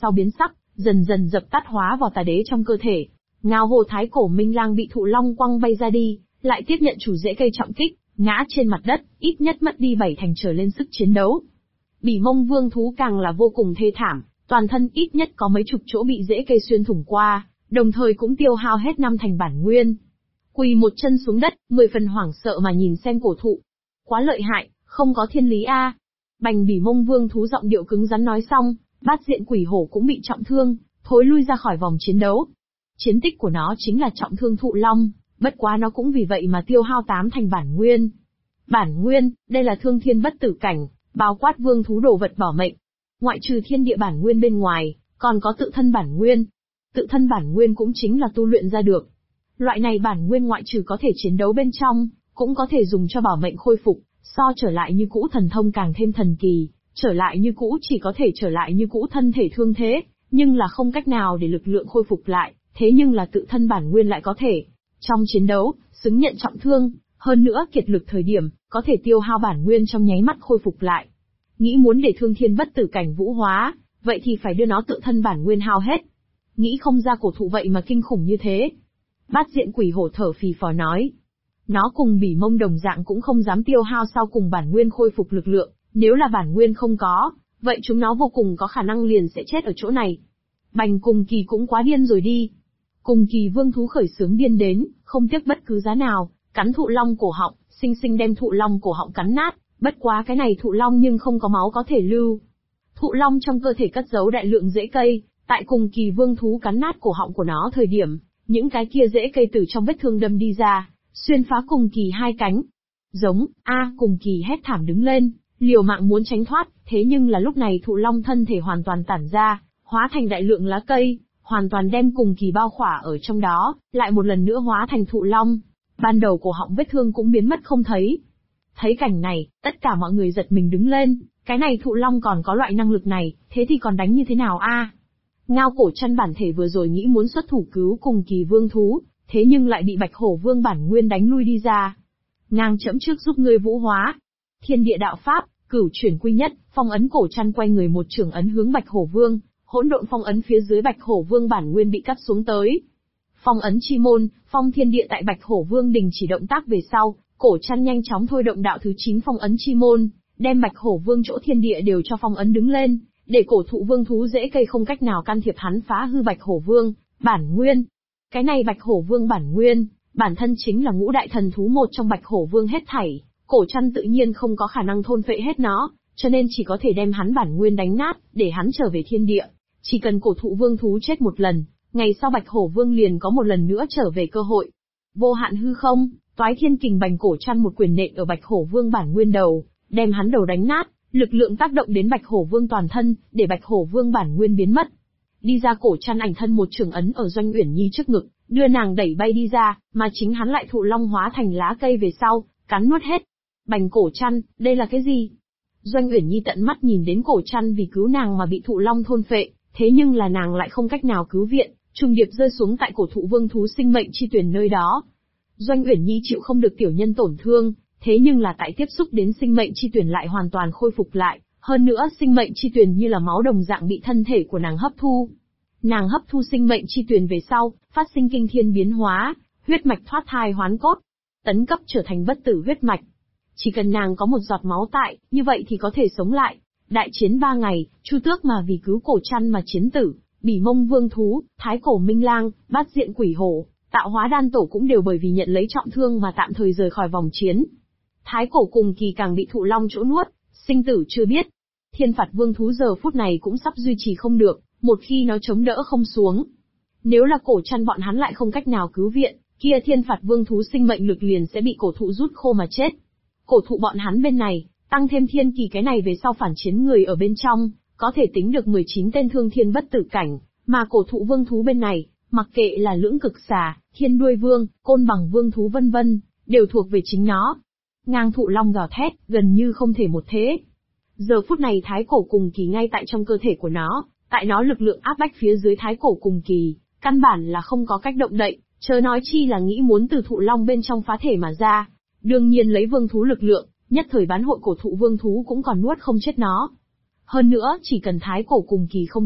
sau biến sắc, dần dần dập tắt hóa vào tà đế trong cơ thể. Ngao hồ thái cổ minh lang bị thụ long quăng bay ra đi, lại tiếp nhận chủ rễ cây trọng kích, ngã trên mặt đất, ít nhất mất đi 7 thành trở lên sức chiến đấu. Bỉ mông vương thú càng là vô cùng thê thảm, toàn thân ít nhất có mấy chục chỗ bị rễ cây xuyên thủng qua, đồng thời cũng tiêu hao hết 5 thành bản nguyên. Quỳ một chân xuống đất, 10 phần hoảng sợ mà nhìn xem cổ thụ. Quá lợi hại, không có thiên lý a. Bành bỉ mông vương thú giọng điệu cứng rắn nói xong, bát diện quỷ hổ cũng bị trọng thương, thối lui ra khỏi vòng chiến đấu. Chiến tích của nó chính là trọng thương thụ long, bất quá nó cũng vì vậy mà tiêu hao 8 thành bản nguyên. Bản nguyên, đây là thương thiên bất tử cảnh, bao quát vương thú đồ vật bảo mệnh. Ngoại trừ thiên địa bản nguyên bên ngoài, còn có tự thân bản nguyên. Tự thân bản nguyên cũng chính là tu luyện ra được. Loại này bản nguyên ngoại trừ có thể chiến đấu bên trong, cũng có thể dùng cho bảo mệnh khôi phục, so trở lại như cũ thần thông càng thêm thần kỳ, trở lại như cũ chỉ có thể trở lại như cũ thân thể thương thế, nhưng là không cách nào để lực lượng khôi phục lại, thế nhưng là tự thân bản nguyên lại có thể. Trong chiến đấu, xứng nhận trọng thương, hơn nữa kiệt lực thời điểm, có thể tiêu hao bản nguyên trong nháy mắt khôi phục lại. Nghĩ muốn để thương thiên bất tử cảnh vũ hóa, vậy thì phải đưa nó tự thân bản nguyên hao hết. Nghĩ không ra cổ thụ vậy mà kinh khủng như thế. Bát diện quỷ hổ thở phì phò nói. Nó cùng bỉ mông đồng dạng cũng không dám tiêu hao sau cùng bản nguyên khôi phục lực lượng, nếu là bản nguyên không có, vậy chúng nó vô cùng có khả năng liền sẽ chết ở chỗ này. Bành cùng kỳ cũng quá điên rồi đi. Cùng kỳ vương thú khởi xướng điên đến, không tiếc bất cứ giá nào, cắn thụ long cổ họng, sinh sinh đem thụ long cổ họng cắn nát, bất quá cái này thụ long nhưng không có máu có thể lưu. Thụ long trong cơ thể cất giấu đại lượng rễ cây, tại cùng kỳ vương thú cắn nát cổ họng của nó thời điểm, những cái kia rễ cây từ trong vết thương đâm đi ra, xuyên phá cùng kỳ hai cánh. Giống, cùng kỳ hét thảm đứng lên, liều mạng muốn tránh thoát, thế nhưng là lúc này thụ long thân thể hoàn toàn tản ra, hóa thành đại lượng lá cây, hoàn toàn đem cùng kỳ bao khỏa ở trong đó, lại một lần nữa hóa thành thụ long. Ban đầu cổ họng vết thương cũng biến mất không thấy. Thấy cảnh này, tất cả mọi người giật mình đứng lên, cái này thụ long còn có loại năng lực này, thế thì còn đánh như thế nào a? Ngao cổ chân bản thể vừa rồi nghĩ muốn xuất thủ cứu cùng kỳ vương thú, thế nhưng lại bị bạch hổ vương bản nguyên đánh lui đi ra. Ngang chẫm trước giúp ngươi vũ hóa. Thiên địa đạo pháp, cửu chuyển quy nhất, phong ấn cổ chân quay người một trường ấn hướng bạch hổ vương, hỗn độn phong ấn phía dưới bạch hổ vương bản nguyên bị cắt xuống tới. Phong ấn chi môn, phong thiên địa tại bạch hổ vương đình chỉ động tác về sau, cổ chân nhanh chóng thôi động đạo thứ 9 phong ấn chi môn, đem bạch hổ vương chỗ thiên địa đều cho phong ấn đứng lên, để cổ thụ vương thú dễ cây không cách nào can thiệp hắn phá hư bạch hổ vương bản nguyên. Cái này bạch hổ vương bản nguyên, bản thân chính là ngũ đại thần thú một trong bạch hổ vương hết thảy, cổ chân tự nhiên không có khả năng thôn phệ hết nó, cho nên chỉ có thể đem hắn bản nguyên đánh nát, để hắn trở về thiên địa. Chỉ cần cổ thụ vương thú chết một lần, ngày sau bạch hổ vương liền có một lần nữa trở về cơ hội. Vô hạn hư không, toái thiên kình bành cổ chân một quyền nện ở bạch hổ vương bản nguyên đầu, đem hắn đầu đánh nát, lực lượng tác động đến bạch hổ vương toàn thân, để bạch hổ vương bản nguyên biến mất. Đi ra cổ chân ảnh thân một trường ấn ở Doanh Uyển Nhi trước ngực, đưa nàng đẩy bay đi ra, mà chính hắn lại thụ long hóa thành lá cây về sau, cắn nuốt hết. Bành cổ chân, đây là cái gì? Doanh Uyển Nhi tận mắt nhìn đến cổ chân vì cứu nàng mà bị thụ long thôn phệ, thế nhưng là nàng lại không cách nào cứu viện, trùng điệp rơi xuống tại cổ thụ vương thú sinh mệnh chi tuyển nơi đó. Doanh Uyển Nhi chịu không được tiểu nhân tổn thương, thế nhưng là tại tiếp xúc đến sinh mệnh chi tuyển lại hoàn toàn khôi phục lại, hơn nữa sinh mệnh chi tuyển như là máu đồng dạng bị thân thể của nàng hấp thu. Nàng hấp thu sinh mệnh chi tuyển về sau, phát sinh kinh thiên biến hóa, huyết mạch thoát thai hoán cốt, tấn cấp trở thành bất tử huyết mạch. Chỉ cần nàng có một giọt máu tại, như vậy thì có thể sống lại. Đại chiến 3 ngày, Chu Tước mà vì cứu cổ chân mà chiến tử, bỉ mông vương thú, thái cổ minh lang, bát diện quỷ hổ, tạo hóa đan tổ cũng đều bởi vì nhận lấy trọng thương mà tạm thời rời khỏi vòng chiến. Thái cổ cùng kỳ càng bị thụ long chỗ nuốt, sinh tử chưa biết. Thiên phạt vương thú giờ phút này cũng sắp duy trì không được, một khi nó chống đỡ không xuống. Nếu là cổ chân bọn hắn lại không cách nào cứu viện, kia thiên phạt vương thú sinh mệnh lực liền sẽ bị cổ thụ rút khô mà chết. Cổ thụ bọn hắn bên này, tăng thêm thiên kỳ cái này về sau phản chiến người ở bên trong, có thể tính được 19 tên thương thiên bất tử cảnh, mà cổ thụ vương thú bên này, mặc kệ là lưỡng cực xà, thiên đuôi vương, côn bằng vương thú vân vân, đều thuộc về chính nó. Ngang thụ long gào thét, gần như không thể một thế. Giờ phút này thái cổ cùng kỳ ngay tại trong cơ thể của nó, tại nó lực lượng áp bách phía dưới thái cổ cùng kỳ, căn bản là không có cách động đậy, chớ nói chi là nghĩ muốn từ thụ long bên trong phá thể mà ra. Đương nhiên lấy vương thú lực lượng, nhất thời bán hội cổ thụ vương thú cũng còn nuốt không chết nó. Hơn nữa, chỉ cần thái cổ cùng kỳ không chết,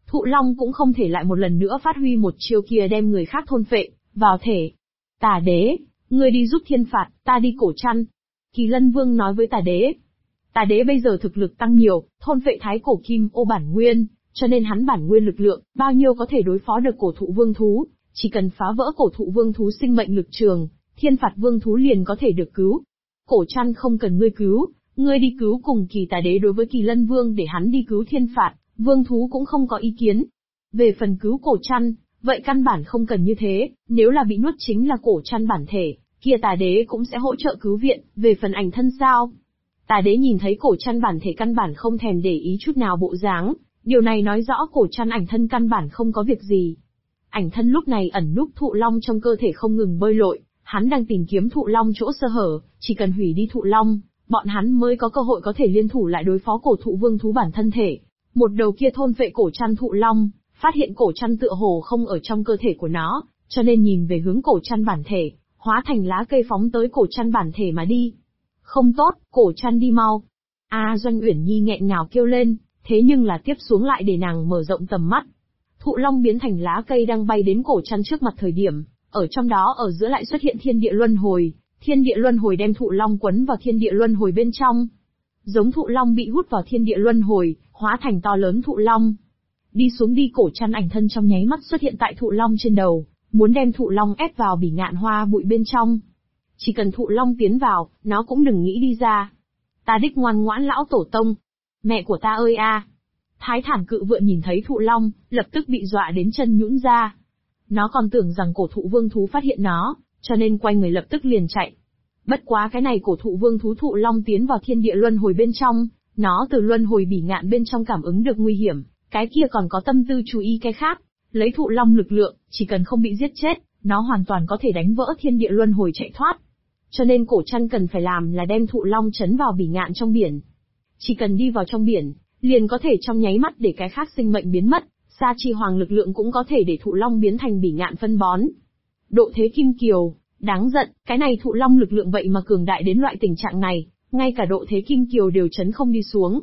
Thụ Long cũng không thể lại một lần nữa phát huy một chiêu kia đem người khác thôn phệ vào thể. Tà đế, ngươi đi giúp thiên phạt, ta đi Cổ Trăn. Kỳ Lân Vương nói với Tà đế. Tà đế bây giờ thực lực tăng nhiều, thôn phệ thái cổ kim ô bản nguyên, cho nên hắn bản nguyên lực lượng, bao nhiêu có thể đối phó được cổ thụ vương thú, chỉ cần phá vỡ cổ thụ vương thú sinh mệnh lực trường, thiên phạt vương thú liền có thể được cứu. Cổ Trăn không cần ngươi cứu, ngươi đi cứu cùng Kỳ Tà đế đối với Kỳ Lân Vương để hắn đi cứu thiên phạt, vương thú cũng không có ý kiến. Về phần cứu Cổ Trăn, vậy căn bản không cần như thế, nếu là bị nuốt chính là Cổ Trăn bản thể, kia Tà đế cũng sẽ hỗ trợ cứu viện, về phần ảnh thân sao? Tà đế nhìn thấy Cổ Trăn bản thể căn bản không thèm để ý chút nào bộ dáng, điều này nói rõ Cổ Trăn ảnh thân căn bản không có việc gì. Ảnh thân lúc này ẩn núp Thụ Long trong cơ thể không ngừng bơi lội, hắn đang tìm kiếm Thụ Long chỗ sơ hở, chỉ cần hủy đi Thụ Long, bọn hắn mới có cơ hội có thể liên thủ lại đối phó cổ thụ vương thú bản thân thể. Một đầu kia thôn phệ Cổ Trăn Thụ Long, phát hiện Cổ Trăn tựa hồ không ở trong cơ thể của nó, cho nên nhìn về hướng Cổ Trăn bản thể, hóa thành lá cây phóng tới Cổ Trăn bản thể mà đi. Không tốt, Cổ Trăn đi mau. Doanh Uyển Nhi nghẹn ngào kêu lên, thế nhưng là tiếp xuống lại để nàng mở rộng tầm mắt. Thụ Long biến thành lá cây đang bay đến Cổ Trăn trước mặt thời điểm, ở trong đó ở giữa lại xuất hiện thiên địa luân hồi, thiên địa luân hồi đem Thụ Long quấn vào thiên địa luân hồi bên trong. Giống Thụ Long bị hút vào thiên địa luân hồi, hóa thành to lớn Thụ Long. Đi xuống đi, Cổ Trăn ảnh thân trong nháy mắt xuất hiện tại Thụ Long trên đầu, muốn đem Thụ Long ép vào bỉ ngạn hoa bụi bên trong. Chỉ cần Thụ Long tiến vào, nó cũng đừng nghĩ đi ra. Ta đích ngoan ngoãn lão tổ tông. Mẹ của ta ơi a! Thái Thản Cự Vượn nhìn thấy Thụ Long, lập tức bị dọa đến chân nhũn ra. Nó còn tưởng rằng cổ thụ vương thú phát hiện nó, cho nên quay người lập tức liền chạy. Bất quá cái này cổ thụ vương thú Thụ Long tiến vào thiên địa luân hồi bên trong, nó từ luân hồi bỉ ngạn bên trong cảm ứng được nguy hiểm, cái kia còn có tâm tư chú ý cái khác. Lấy Thụ Long lực lượng, chỉ cần không bị giết chết, nó hoàn toàn có thể đánh vỡ thiên địa luân hồi chạy thoát. Cho nên Cổ Trăn cần phải làm là đem Thụ Long trấn vào bỉ ngạn trong biển. Chỉ cần đi vào trong biển, liền có thể trong nháy mắt để cái khác sinh mệnh biến mất, Sa Chi Hoàng lực lượng cũng có thể để Thụ Long biến thành bỉ ngạn phân bón. Độ thế kim kiều, đáng giận, cái này Thụ Long lực lượng vậy mà cường đại đến loại tình trạng này, ngay cả độ thế kim kiều đều chấn không đi xuống.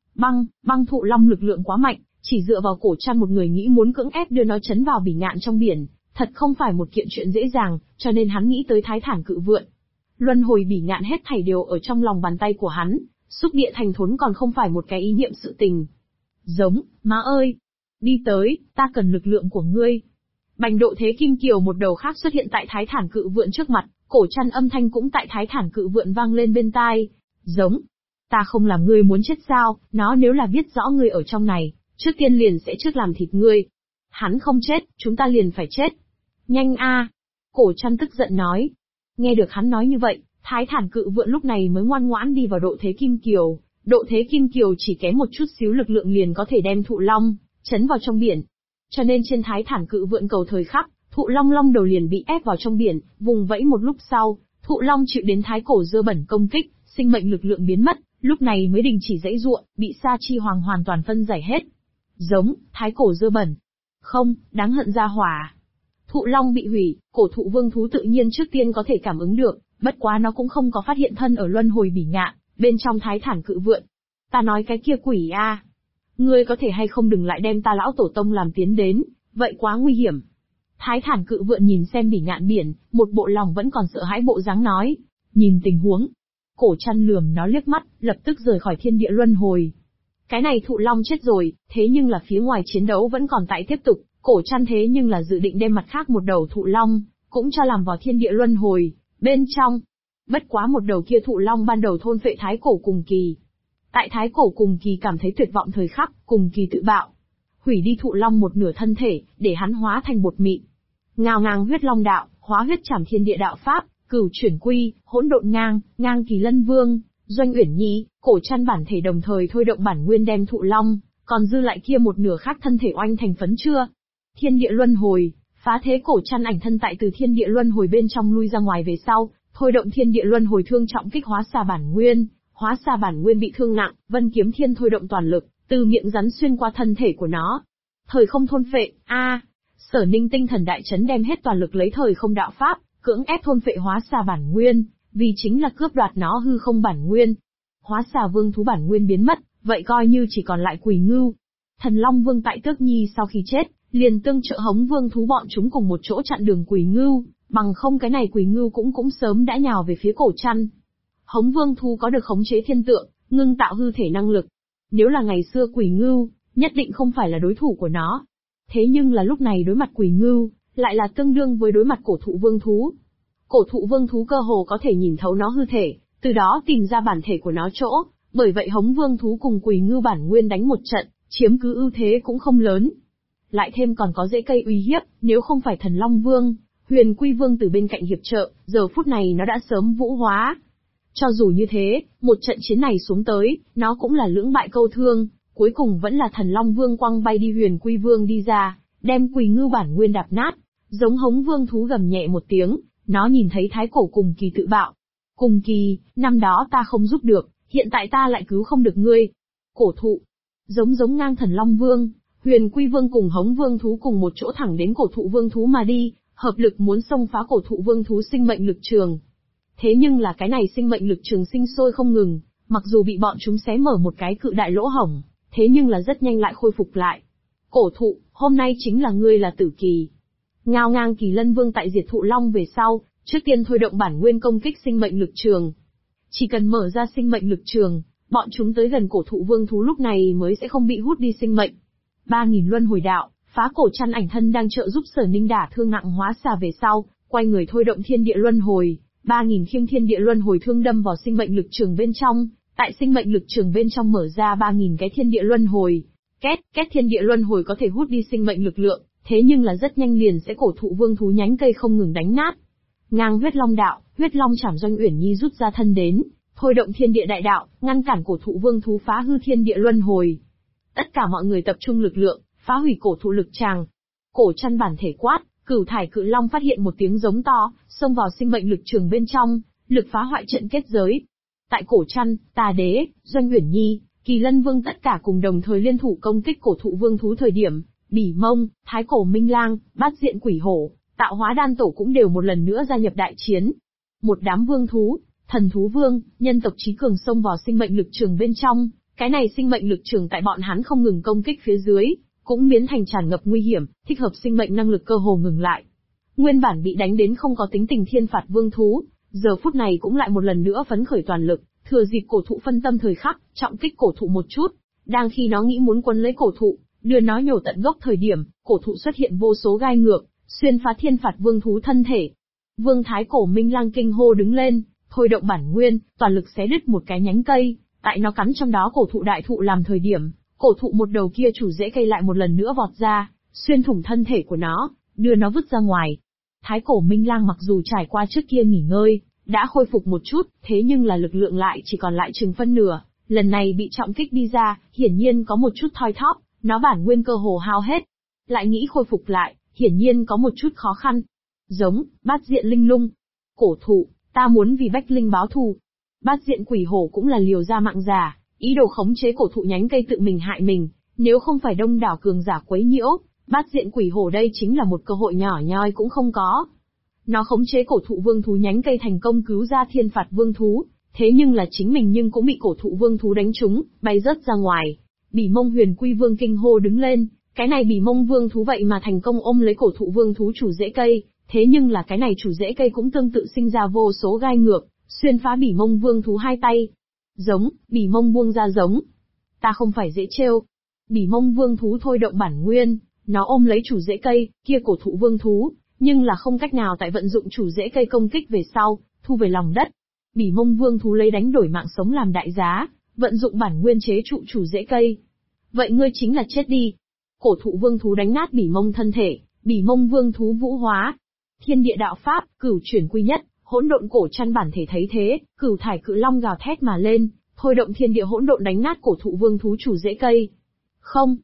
Băng Thụ Long lực lượng quá mạnh, chỉ dựa vào Cổ Trăn một người nghĩ muốn cưỡng ép đưa nó chấn vào bỉ ngạn trong biển, thật không phải một kiện chuyện dễ dàng, cho nên hắn nghĩ tới Thái Thản Cự Vượn. Luân hồi bỉ ngạn hết thảy đều ở trong lòng bàn tay của hắn, xúc địa thành thốn còn không phải một cái ý niệm sự tình. Giống, má ơi! Đi tới, ta cần lực lượng của ngươi. Bành độ thế kim kiều một đầu khác xuất hiện tại Thái Thản Cự Vượn trước mặt, Cổ Trăn âm thanh cũng tại Thái Thản Cự Vượn vang lên bên tai. Giống, ta không làm ngươi muốn chết sao, nó nếu là biết rõ ngươi ở trong này, trước tiên liền sẽ trước làm thịt ngươi. Hắn không chết, chúng ta liền phải chết. Nhanh a! Cổ Trăn tức giận nói. Nghe được hắn nói như vậy, Thái Thản Cự Vượn lúc này mới ngoan ngoãn đi vào độ thế kim kiều. Độ thế kim kiều chỉ kém một chút xíu lực lượng liền có thể đem Thụ Long chấn vào trong biển. Cho nên trên Thái Thản Cự Vượn cầu thời khắc, Thụ Long đầu liền bị ép vào trong biển, vùng vẫy một lúc sau, Thụ Long chịu đến thái cổ dơ bẩn công kích, sinh mệnh lực lượng biến mất, lúc này mới đình chỉ giãy giụa, bị Sa Chi Hoàng hoàn toàn phân giải hết. Giống, thái cổ dơ bẩn. Không, đáng hận ra hỏa. Thụ Long bị hủy, cổ thụ vương thú tự nhiên trước tiên có thể cảm ứng được, bất quá nó cũng không có phát hiện thân ở luân hồi bỉ ngạn, bên trong Thái Thản Cự Vượn. Ta nói cái kia quỷ a, ngươi có thể hay không đừng lại đem ta lão tổ tông làm tiến đến, vậy quá nguy hiểm. Thái Thản Cự Vượn nhìn xem bỉ ngạn biển, một bộ lòng vẫn còn sợ hãi bộ dáng nói. Nhìn tình huống, Cổ Trăn lườm nó liếc mắt, lập tức rời khỏi thiên địa luân hồi. Cái này Thụ Long chết rồi, thế nhưng là phía ngoài chiến đấu vẫn còn tại tiếp tục, Cổ Trăn thế nhưng là dự định đem mặt khác một đầu Thụ Long, cũng cho làm vào thiên địa luân hồi, bên trong. Bất quá một đầu kia Thụ Long ban đầu thôn phệ Thái Cổ Cùng Kỳ. Tại Thái Cổ Cùng Kỳ cảm thấy tuyệt vọng thời khắc, Cùng Kỳ tự bạo. Hủy đi Thụ Long một nửa thân thể, để hắn hóa thành bột mịn. Ngao ngang huyết long đạo, hóa huyết trảm thiên địa đạo pháp, cửu chuyển quy, hỗn độn ngang Kỳ Lân Vương, Doanh Uyển Nhi, Cổ Trăn bản thể đồng thời thôi động bản nguyên đem Thụ Long, còn dư lại kia một nửa khác thân thể oanh thành phấn chưa. Thiên địa luân hồi, phá thế Cổ Trăn ảnh thân tại từ thiên địa luân hồi bên trong lui ra ngoài về sau, thôi động thiên địa luân hồi thương trọng kích hóa xà bản nguyên, hóa xà bản nguyên bị thương nặng, Vân Kiếm Thiên thôi động toàn lực, từ miệng rắn xuyên qua thân thể của nó. Thời không thôn phệ, Sở Ninh tinh thần đại chấn đem hết toàn lực lấy thời không đạo pháp, cưỡng ép thôn phệ hóa xà bản nguyên, vì chính là cướp đoạt nó hư không bản nguyên. Hóa xà vương thú bản nguyên biến mất, vậy coi như chỉ còn lại Quỳ Ngưu. Thần Long Vương tại Tước Nhi sau khi chết, liền tương trợ Hống Vương thú bọn chúng cùng một chỗ chặn đường Quỷ Ngưu, bằng không cái này Quỷ Ngưu cũng sớm đã nhào về phía Cổ Trăn. Hống Vương thú có được khống chế thiên tượng, ngưng tạo hư thể năng lực. Nếu là ngày xưa Quỷ Ngưu, nhất định không phải là đối thủ của nó. Thế nhưng là lúc này đối mặt Quỷ Ngưu, lại là tương đương với đối mặt Cổ Thụ Vương thú. Cổ Thụ Vương thú cơ hồ có thể nhìn thấu nó hư thể, từ đó tìm ra bản thể của nó chỗ, bởi vậy Hống Vương thú cùng Quỷ Ngưu bản nguyên đánh một trận, chiếm cứ ưu thế cũng không lớn. Lại thêm còn có rễ cây uy hiếp, nếu không phải Thần Long Vương, Huyền Quy Vương từ bên cạnh hiệp trợ, giờ phút này nó đã sớm vũ hóa. Cho dù như thế, một trận chiến này xuống tới, nó cũng là lưỡng bại câu thương, cuối cùng vẫn là Thần Long Vương quăng bay đi Huyền Quy Vương đi ra, đem Quỷ Ngưu bản nguyên đạp nát. Giống Hống Vương thú gầm nhẹ một tiếng, nó nhìn thấy Thái Cổ Cùng Kỳ tự bạo. Cùng Kỳ, năm đó ta không giúp được, hiện tại ta lại cứu không được ngươi. Cổ Thụ, giống ngang Thần Long Vương, Huyền Quy Vương cùng Hống Vương thú cùng một chỗ thẳng đến Cổ Thụ Vương thú mà đi, hợp lực muốn xông phá Cổ Thụ Vương thú sinh mệnh lực trường. Thế nhưng là cái này sinh mệnh lực trường sinh sôi không ngừng, mặc dù bị bọn chúng xé mở một cái cự đại lỗ hổng, thế nhưng là rất nhanh lại khôi phục lại. Cổ Thụ, hôm nay chính là ngươi là tử kỳ. Ngao ngang Kỳ Lân Vương tại diệt Thụ Long về sau, trước tiên thôi động bản nguyên công kích sinh mệnh lực trường. Chỉ cần mở ra sinh mệnh lực trường, bọn chúng tới gần Cổ Thụ Vương thú lúc này mới sẽ không bị hút đi sinh mệnh. 3000 luân hồi đạo, phá cổ chăn ảnh thân đang trợ giúp Sở Ninh đả thương nặng hóa xà về sau, quay người thôi động thiên địa luân hồi, 3000 khiêng thiên địa luân hồi thương đâm vào sinh mệnh lực trường bên trong, tại sinh mệnh lực trường bên trong mở ra 3000 cái thiên địa luân hồi. Két thiên địa luân hồi có thể hút đi sinh mệnh lực lượng, thế nhưng là rất nhanh liền sẽ Cổ Thụ Vương thú nhánh cây không ngừng đánh nát. Ngang huyết long đạo, huyết long chảm Doanh Uyển Nhi rút ra thân đến, thôi động thiên địa đại đạo, ngăn cản Cổ Thụ Vương thú phá hư thiên địa luân hồi. Tất cả mọi người tập trung lực lượng, phá hủy cổ thụ lực tràng. Cổ Trăn bản thể quát, Cửu Thải Cự Long phát hiện một tiếng giống to, xông vào sinh mệnh lực trường bên trong, lực phá hoại trận kết giới. Tại Cổ Trăn, Tà Đế, Doanh Uyển Nhi, Kỳ Lân Vương tất cả cùng đồng thời liên thủ công kích Cổ Thụ Vương thú thời điểm, Bỉ Mông, Thái Cổ Minh Lang, Bát Diện Quỷ Hổ, Tạo Hóa Đan Tổ cũng đều một lần nữa gia nhập đại chiến. Một đám vương thú, thần thú vương, nhân tộc trí cường xông vào sinh mệnh lực trường bên trong, cái này sinh mệnh lực trường tại bọn hắn không ngừng công kích phía dưới, cũng biến thành tràn ngập nguy hiểm, thích hợp sinh mệnh năng lực cơ hồ ngừng lại. Nguyên bản bị đánh đến không có tính tình thiên phạt vương thú, giờ phút này cũng lại một lần nữa phấn khởi toàn lực, thừa dịp cổ thụ phân tâm thời khắc, trọng kích cổ thụ một chút. Đang khi nó nghĩ muốn quấn lấy cổ thụ, đưa nó nhổ tận gốc thời điểm, cổ thụ xuất hiện vô số gai ngược, xuyên phá thiên phạt vương thú thân thể. Vương Thái Cổ Minh Lang kinh hô đứng lên, thôi động bản nguyên, toàn lực xé đứt một cái nhánh cây, tại nó cắn trong đó cổ thụ đại thụ làm thời điểm, cổ thụ một đầu kia chủ rễ cây lại một lần nữa vọt ra, xuyên thủng thân thể của nó, đưa nó vứt ra ngoài. Thái Cổ Minh Lang mặc dù trải qua trước kia nghỉ ngơi, đã khôi phục một chút, thế nhưng là lực lượng lại chỉ còn lại chừng phân nửa, lần này bị trọng kích đi ra, hiển nhiên có một chút thoi thóp, nó bản nguyên cơ hồ hao hết. Lại nghĩ khôi phục lại, hiển nhiên có một chút khó khăn. Giống, Bát Diện Linh Lung. Cổ thụ, ta muốn vì Bách Linh báo thù. Bát Diện Quỷ Hổ cũng là liều ra mạng giả, ý đồ khống chế cổ thụ nhánh cây tự mình hại mình, nếu không phải đông đảo cường giả quấy nhiễu, Bát Diện Quỷ Hổ đây chính là một cơ hội nhỏ nhoi cũng không có. Nó khống chế cổ thụ vương thú nhánh cây thành công cứu ra thiên phạt vương thú, thế nhưng là chính mình nhưng cũng bị cổ thụ vương thú đánh trúng, bay rớt ra ngoài. Bỉ Mông Huyền Quy Vương kinh hô đứng lên, cái này Bỉ Mông Vương thú vậy mà thành công ôm lấy cổ thụ vương thú chủ rễ cây, thế nhưng là cái này chủ rễ cây cũng tương tự sinh ra vô số gai ngược, xuyên phá Bỉ Mông Vương thú hai tay. Giống, Bỉ Mông buông ra giống. Ta không phải dễ trêu. Bỉ Mông Vương thú thôi động bản nguyên, nó ôm lấy chủ rễ cây, kia cổ thụ vương thú, nhưng là không cách nào tại vận dụng chủ rễ cây công kích về sau, thu về lòng đất. Bỉ Mông Vương thú lấy đánh đổi mạng sống làm đại giá, vận dụng bản nguyên chế trụ chủ rễ cây. Vậy ngươi chính là chết đi. Cổ thụ vương thú đánh nát Bỉ Mông thân thể, Bỉ Mông Vương thú vũ hóa. Thiên địa đạo pháp, cửu chuyển quy nhất, hỗn độn cổ chăn bản thể thấy thế, Cửu Thải Cự Long gào thét mà lên, thôi động thiên địa hỗn độn đánh nát cổ thụ vương thú chủ rễ cây. Không,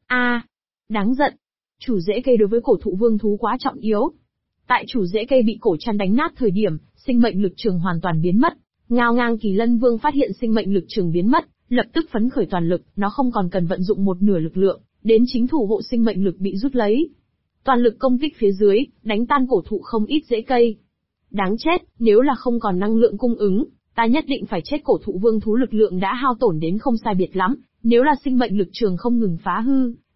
đáng giận. Chủ rễ cây đối với cổ thụ vương thú quá trọng yếu. Tại chủ rễ cây bị cổ chăn đánh nát thời điểm, sinh mệnh lực trường hoàn toàn biến mất. Ngao ngang Kỳ Lân Vương phát hiện sinh mệnh lực trường biến mất, lập tức phấn khởi toàn lực, nó không còn cần vận dụng một nửa lực lượng, đến chính thủ hộ sinh mệnh lực bị rút lấy. Toàn lực công kích phía dưới, đánh tan cổ thụ không ít rễ cây. Đáng chết, nếu là không còn năng lượng cung ứng, ta nhất định phải chết. Cổ thụ vương thú lực lượng đã hao tổn đến không sai biệt lắm, nếu là sinh mệnh lực trường không ngừng phá hư,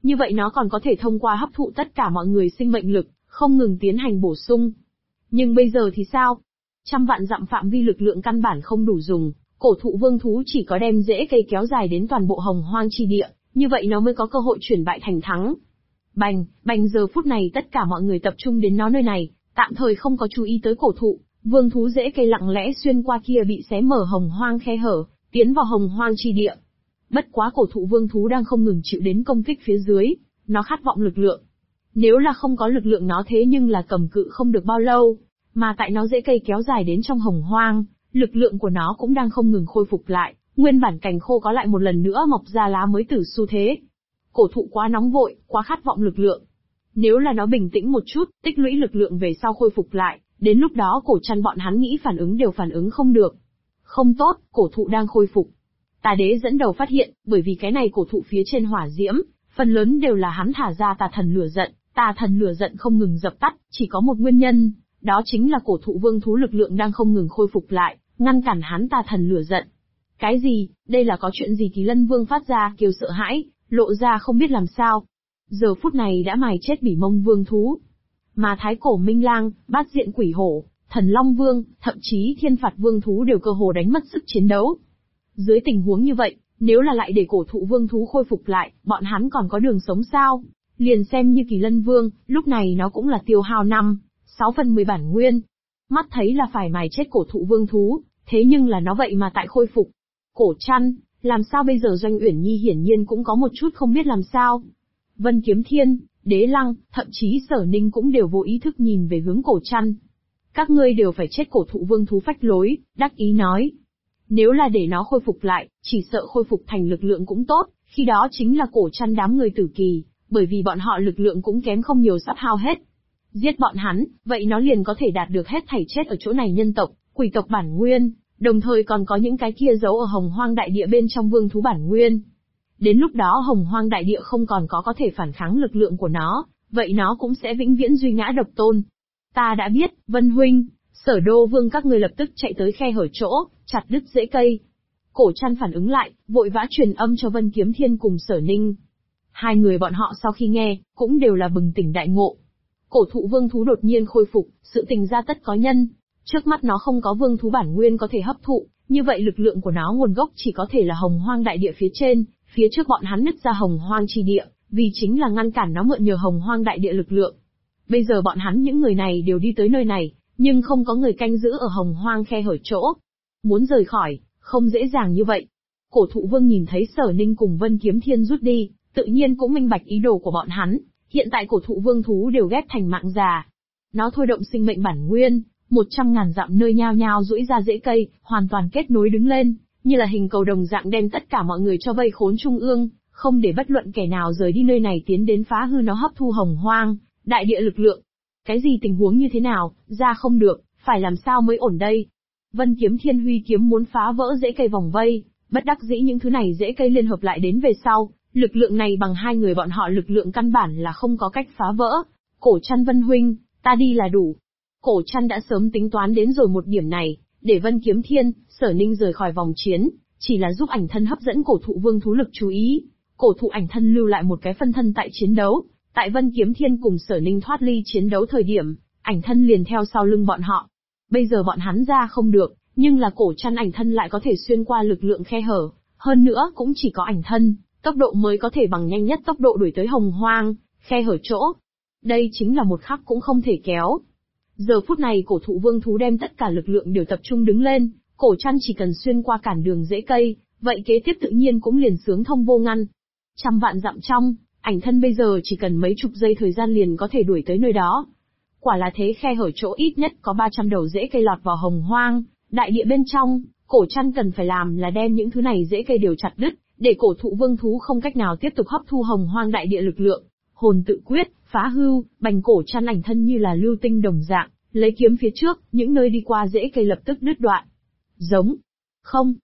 Như vậy nó còn có thể thông qua hấp thụ tất cả mọi người sinh mệnh lực, không ngừng tiến hành bổ sung. Nhưng bây giờ thì sao? Trăm vạn dặm phạm vi lực lượng căn bản không đủ dùng, cổ thụ vương thú chỉ có đem rễ cây kéo dài đến toàn bộ hồng hoang chi địa, như vậy nó mới có cơ hội chuyển bại thành thắng. Bành, bành giờ phút này tất cả mọi người tập trung đến nó nơi này, tạm thời không có chú ý tới cổ thụ, vương thú rễ cây lặng lẽ xuyên qua kia bị xé mở hồng hoang khe hở, tiến vào hồng hoang chi địa. Bất quá cổ thụ vương thú đang không ngừng chịu đến công kích phía dưới, nó khát vọng lực lượng. Nếu là không có lực lượng nó thế nhưng là cầm cự không được bao lâu, mà tại nó rễ cây kéo dài đến trong hồng hoang, lực lượng của nó cũng đang không ngừng khôi phục lại, nguyên bản cành khô có lại một lần nữa mọc ra lá mới tử xu thế. Cổ thụ quá nóng vội, quá khát vọng lực lượng. Nếu là nó bình tĩnh một chút, tích lũy lực lượng về sau khôi phục lại, đến lúc đó cổ chăn bọn hắn nghĩ phản ứng đều phản ứng không được. Không tốt, cổ thụ đang khôi phục. Tà đế dẫn đầu phát hiện, bởi vì cái này cổ thụ phía trên hỏa diễm, phần lớn đều là hắn thả ra tà thần lửa giận, tà thần lửa giận không ngừng dập tắt, chỉ có một nguyên nhân, đó chính là cổ thụ vương thú lực lượng đang không ngừng khôi phục lại, ngăn cản hắn tà thần lửa giận. Cái gì, đây là có chuyện gì? Kỳ Lân Vương phát ra kêu sợ hãi, lộ ra không biết làm sao. Giờ phút này đã mài chết Bỉ Mông Vương thú. Mà Thái Cổ Minh Lang, Bát Diện Quỷ Hổ, Thần Long Vương, thậm chí Thiên Phạt Vương thú đều cơ hồ đánh mất sức chiến đấu. Dưới tình huống như vậy, nếu là lại để cổ thụ vương thú khôi phục lại, bọn hắn còn có đường sống sao? Liền xem như Kỳ Lân Vương, lúc này nó cũng là tiêu hao 5/6/10 bản nguyên. Mắt thấy là phải mài chết cổ thụ vương thú, thế nhưng là nó vậy mà tại khôi phục. Cổ Chăn, làm sao bây giờ? Doanh Uyển Nhi hiển nhiên cũng có một chút không biết làm sao. Vân Kiếm Thiên, Đế Lăng, thậm chí Sở Ninh cũng đều vô ý thức nhìn về hướng Cổ Chăn. Các ngươi đều phải chết! Cổ thụ vương thú phách lối, đắc ý nói. Nếu là để nó khôi phục lại, chỉ sợ khôi phục thành lực lượng cũng tốt, khi đó chính là Cổ Chăn đám người tử kỳ, bởi vì bọn họ lực lượng cũng kém không nhiều, sắp hao hết. Giết bọn hắn, vậy nó liền có thể đạt được hết thảy chết ở chỗ này nhân tộc, quỷ tộc bản nguyên, đồng thời còn có những cái kia giấu ở hồng hoang đại địa bên trong vương thú bản nguyên. Đến lúc đó hồng hoang đại địa không còn có thể phản kháng lực lượng của nó, vậy nó cũng sẽ vĩnh viễn duy ngã độc tôn. Ta đã biết, Vân Huynh, Sở Đô Vương các ngươi lập tức chạy tới khe hở chỗ, chặt đứt rễ cây. Cổ Chăn phản ứng lại, vội vã truyền âm cho Vân Kiếm Thiên cùng Sở Ninh. Hai người bọn họ sau khi nghe, cũng đều là bừng tỉnh đại ngộ. Cổ thụ vương thú đột nhiên khôi phục, sự tình ra tất có nhân. Trước mắt nó không có vương thú bản nguyên có thể hấp thụ, như vậy lực lượng của nó nguồn gốc chỉ có thể là hồng hoang đại địa phía trên, phía trước bọn hắn nứt ra hồng hoang chi địa, vì chính là ngăn cản nó mượn nhờ hồng hoang đại địa lực lượng. Bây giờ bọn hắn những người này đều đi tới nơi này, nhưng không có người canh giữ ở hồng hoang khe hở chỗ. Muốn rời khỏi, không dễ dàng như vậy. Cổ thụ vương nhìn thấy Sở Ninh cùng Vân Kiếm Thiên rút đi, tự nhiên cũng minh bạch ý đồ của bọn hắn. Hiện tại cổ thụ vương thú đều ghép thành mạng già. Nó thôi động sinh mệnh bản nguyên, 100.000 dặm nơi nhao nhao duỗi ra rễ cây, hoàn toàn kết nối đứng lên, như là hình cầu đồng dạng đem tất cả mọi người cho vây khốn trung ương, không để bất luận kẻ nào rời đi nơi này tiến đến phá hư nó hấp thu hồng hoang, đại địa lực lượng. Cái gì tình huống như thế nào, ra không được, phải làm sao mới ổn đây? Vân Kiếm Thiên huy kiếm muốn phá vỡ rễ cây vòng vây, bất đắc dĩ những thứ này rễ cây liên hợp lại đến về sau, lực lượng này bằng hai người bọn họ lực lượng căn bản là không có cách phá vỡ. Cổ Chăn Vân Huynh, ta đi là đủ. Cổ Chăn đã sớm tính toán đến rồi một điểm này, để Vân Kiếm Thiên, Sở Ninh rời khỏi vòng chiến, chỉ là giúp ảnh thân hấp dẫn cổ thụ vương thú lực chú ý. Cổ thụ ảnh thân lưu lại một cái phân thân tại chiến đấu, tại Vân Kiếm Thiên cùng Sở Ninh thoát ly chiến đấu thời điểm, ảnh thân liền theo sau lưng bọn họ. Bây giờ bọn hắn ra không được, nhưng là Cổ Chăn ảnh thân lại có thể xuyên qua lực lượng khe hở, hơn nữa cũng chỉ có ảnh thân, tốc độ mới có thể bằng nhanh nhất tốc độ đuổi tới hồng hoang, khe hở chỗ. Đây chính là một khắc cũng không thể kéo. Giờ phút này cổ thụ vương thú đem tất cả lực lượng đều tập trung đứng lên, Cổ Chăn chỉ cần xuyên qua cản đường rễ cây, vậy kế tiếp tự nhiên cũng liền sướng thông vô ngăn. Trăm vạn dặm trong, ảnh thân bây giờ chỉ cần mấy chục giây thời gian liền có thể đuổi tới nơi đó. Quả là thế, khe hở chỗ ít nhất có 300 đầu rễ cây lọt vào hồng hoang, đại địa bên trong, Cổ Chăn cần phải làm là đem những thứ này rễ cây đều chặt đứt, để cổ thụ vương thú không cách nào tiếp tục hấp thu hồng hoang đại địa lực lượng. Hồn tự quyết, phá hưu, bành Cổ Chăn ảnh thân như là lưu tinh đồng dạng, lấy kiếm phía trước, những nơi đi qua rễ cây lập tức đứt đoạn. Giống. Không.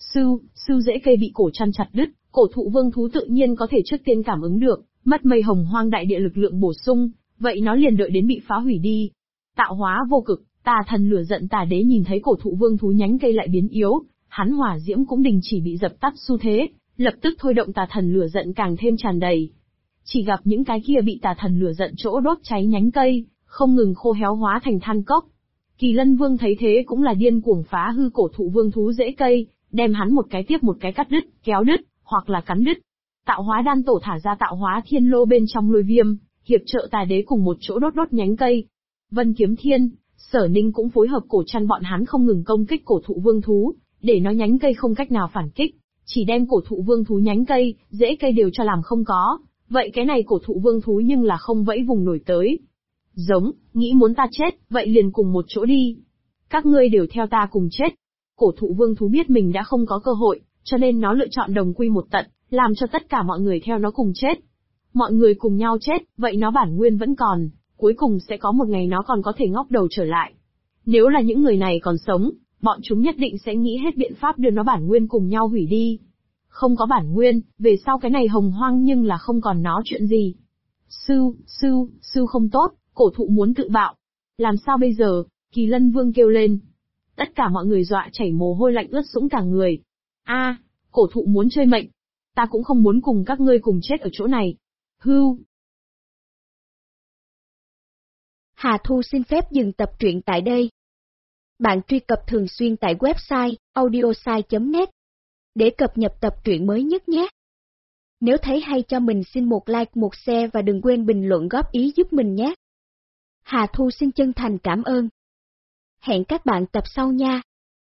Sưu rễ cây bị Cổ Chăn chặt đứt, cổ thụ vương thú tự nhiên có thể trước tiên cảm ứng được, mất mây hồng hoang đại địa lực lượng bổ sung, vậy nó liền đợi đến bị phá hủy đi. Tạo hóa vô cực, tà thần lửa giận tà đế nhìn thấy cổ thụ vương thú nhánh cây lại biến yếu, hắn hỏa diễm cũng đình chỉ bị dập tắt xu thế, lập tức thôi động tà thần lửa giận càng thêm tràn đầy. chỉ gặp những cái kia bị tà thần lửa giận chỗ đốt cháy nhánh cây, không ngừng khô héo hóa thành than cốc. Kỳ Lân Vương thấy thế cũng là điên cuồng phá hư cổ thụ vương thú rễ cây, đem hắn một cái tiếp một cái cắt đứt, kéo đứt, hoặc là cắn đứt. Tạo hóa đan tổ thả ra tạo hóa thiên lô bên trong lôi viêm, hiệp trợ tà đế cùng một chỗ đốt nhánh cây. Vân Kiếm Thiên, Sở Ninh cũng phối hợp cổ chăn bọn hắn không ngừng công kích cổ thụ vương thú, để nó nhánh cây không cách nào phản kích, chỉ đem cổ thụ vương thú nhánh cây, rễ cây đều cho làm không có. Vậy cái này cổ thụ vương thú nhưng là không vẫy vùng nổi tới. Giống, nghĩ muốn ta chết, vậy liền cùng một chỗ đi. Các ngươi đều theo ta cùng chết. Cổ thụ vương thú biết mình đã không có cơ hội, cho nên nó lựa chọn đồng quy một tận, làm cho tất cả mọi người theo nó cùng chết. Mọi người cùng nhau chết, vậy nó bản nguyên vẫn còn, cuối cùng sẽ có một ngày nó còn có thể ngóc đầu trở lại. Nếu là những người này còn sống, bọn chúng nhất định sẽ nghĩ hết biện pháp đưa nó bản nguyên cùng nhau hủy đi. Không có bản nguyên, về sau cái này hồng hoang nhưng là không còn nó chuyện gì. Sư không tốt, cổ thụ muốn tự bạo. Làm sao bây giờ? Kỳ Lân Vương kêu lên. Tất cả mọi người dọa chảy mồ hôi lạnh ướt sũng cả người. Cổ thụ muốn chơi mệnh. Ta cũng không muốn cùng các ngươi cùng chết ở chỗ này. Hưu. Hà Thu xin phép dừng tập truyện tại đây. Bạn truy cập thường xuyên tại website audiosai.net để cập nhật tập truyện mới nhất nhé. Nếu thấy hay cho mình xin một like, một share và đừng quên bình luận góp ý giúp mình nhé. Hà Thu xin chân thành cảm ơn. Hẹn các bạn tập sau nha.